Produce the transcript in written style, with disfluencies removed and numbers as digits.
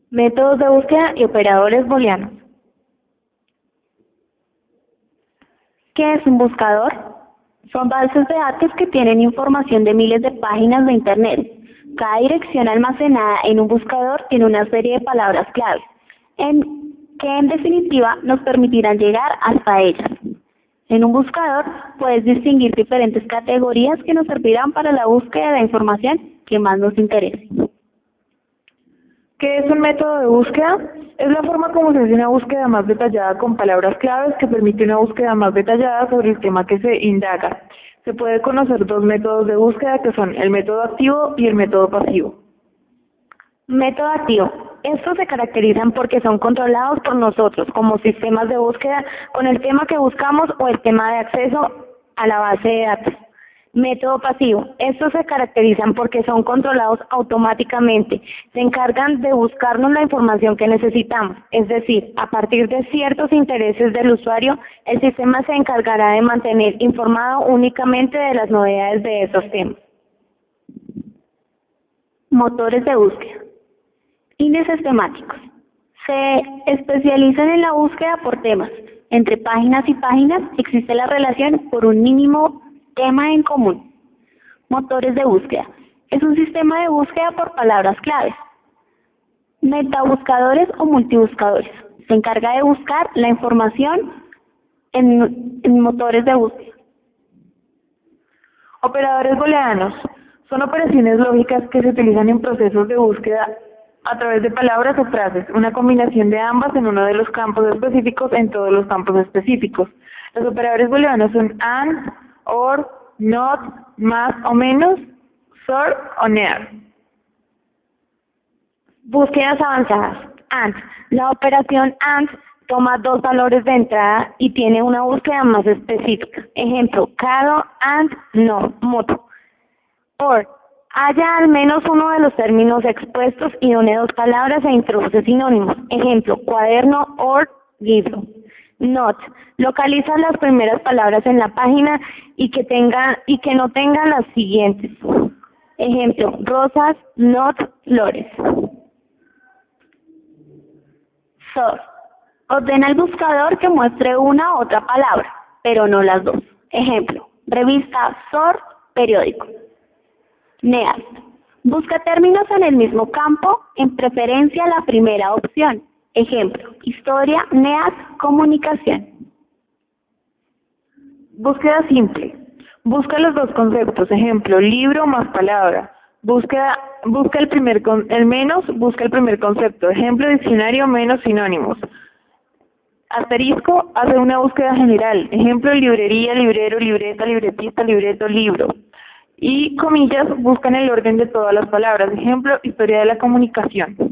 Métodos de búsqueda y operadores booleanos. ¿Qué es un buscador? Son bases de datos que tienen información de miles de páginas de Internet. Cada dirección almacenada en un buscador tiene una serie de palabras clave, que en definitiva nos permitirán llegar hasta ellas. En un buscador puedes distinguir diferentes categorías que nos servirán para la búsqueda de la información que más nos interese. ¿Qué es un método de búsqueda? Es la forma como se hace una búsqueda más detallada con palabras claves que permite una búsqueda más detallada sobre el tema que se indaga. Se puede conocer dos métodos de búsqueda que son el método activo y el método pasivo. Método activo. Estos se caracterizan porque son controlados por nosotros como sistemas de búsqueda con el tema que buscamos o el tema de acceso a la base de datos. Método pasivo. Estos se caracterizan porque son controlados automáticamente. Se encargan de buscarnos la información que necesitamos. Es decir, a partir de ciertos intereses del usuario, el sistema se encargará de mantener informado únicamente de las novedades de esos temas. Motores de búsqueda. Índices temáticos. Se especializan en la búsqueda por temas. Entre páginas y páginas existe la relación por un mínimo tema en común. Motores de búsqueda. Es un sistema de búsqueda por palabras claves. Metabuscadores o multibuscadores. Se encarga de buscar la información en motores de búsqueda. Operadores booleanos. Son operaciones lógicas que se utilizan en procesos de búsqueda a través de palabras o frases, una combinación de ambas en uno de los campos específicos en todos los campos específicos. Los operadores booleanos son AND, OR, NOT, más o menos, SOR o NEAR. Búsquedas avanzadas. AND. La operación AND toma dos valores de entrada y tiene una búsqueda más específica. Ejemplo, carro and no, moto. OR. Halla al menos uno de los términos expuestos y une dos palabras e introduce sinónimos. Ejemplo, cuaderno or libro. NOT. Localiza las primeras palabras en la página y que no tengan las siguientes. Ejemplo, rosas, not flores. SOR. Ordena el buscador que muestre una u otra palabra, pero no las dos. Ejemplo, revista, SOR, periódico. NEAR. Busca términos en el mismo campo, en preferencia la primera opción. Ejemplo, historia, NEAR, comunicación. Búsqueda simple. Busca los dos conceptos. Ejemplo, libro más palabra. Busca el menos, busca el primer concepto. Ejemplo, diccionario menos sinónimos. Asterisco hace una búsqueda general. Ejemplo, librería, librero, libreta, libretista, libreto, libro. Y comillas buscan el orden de todas las palabras. Ejemplo, historia de la comunicación.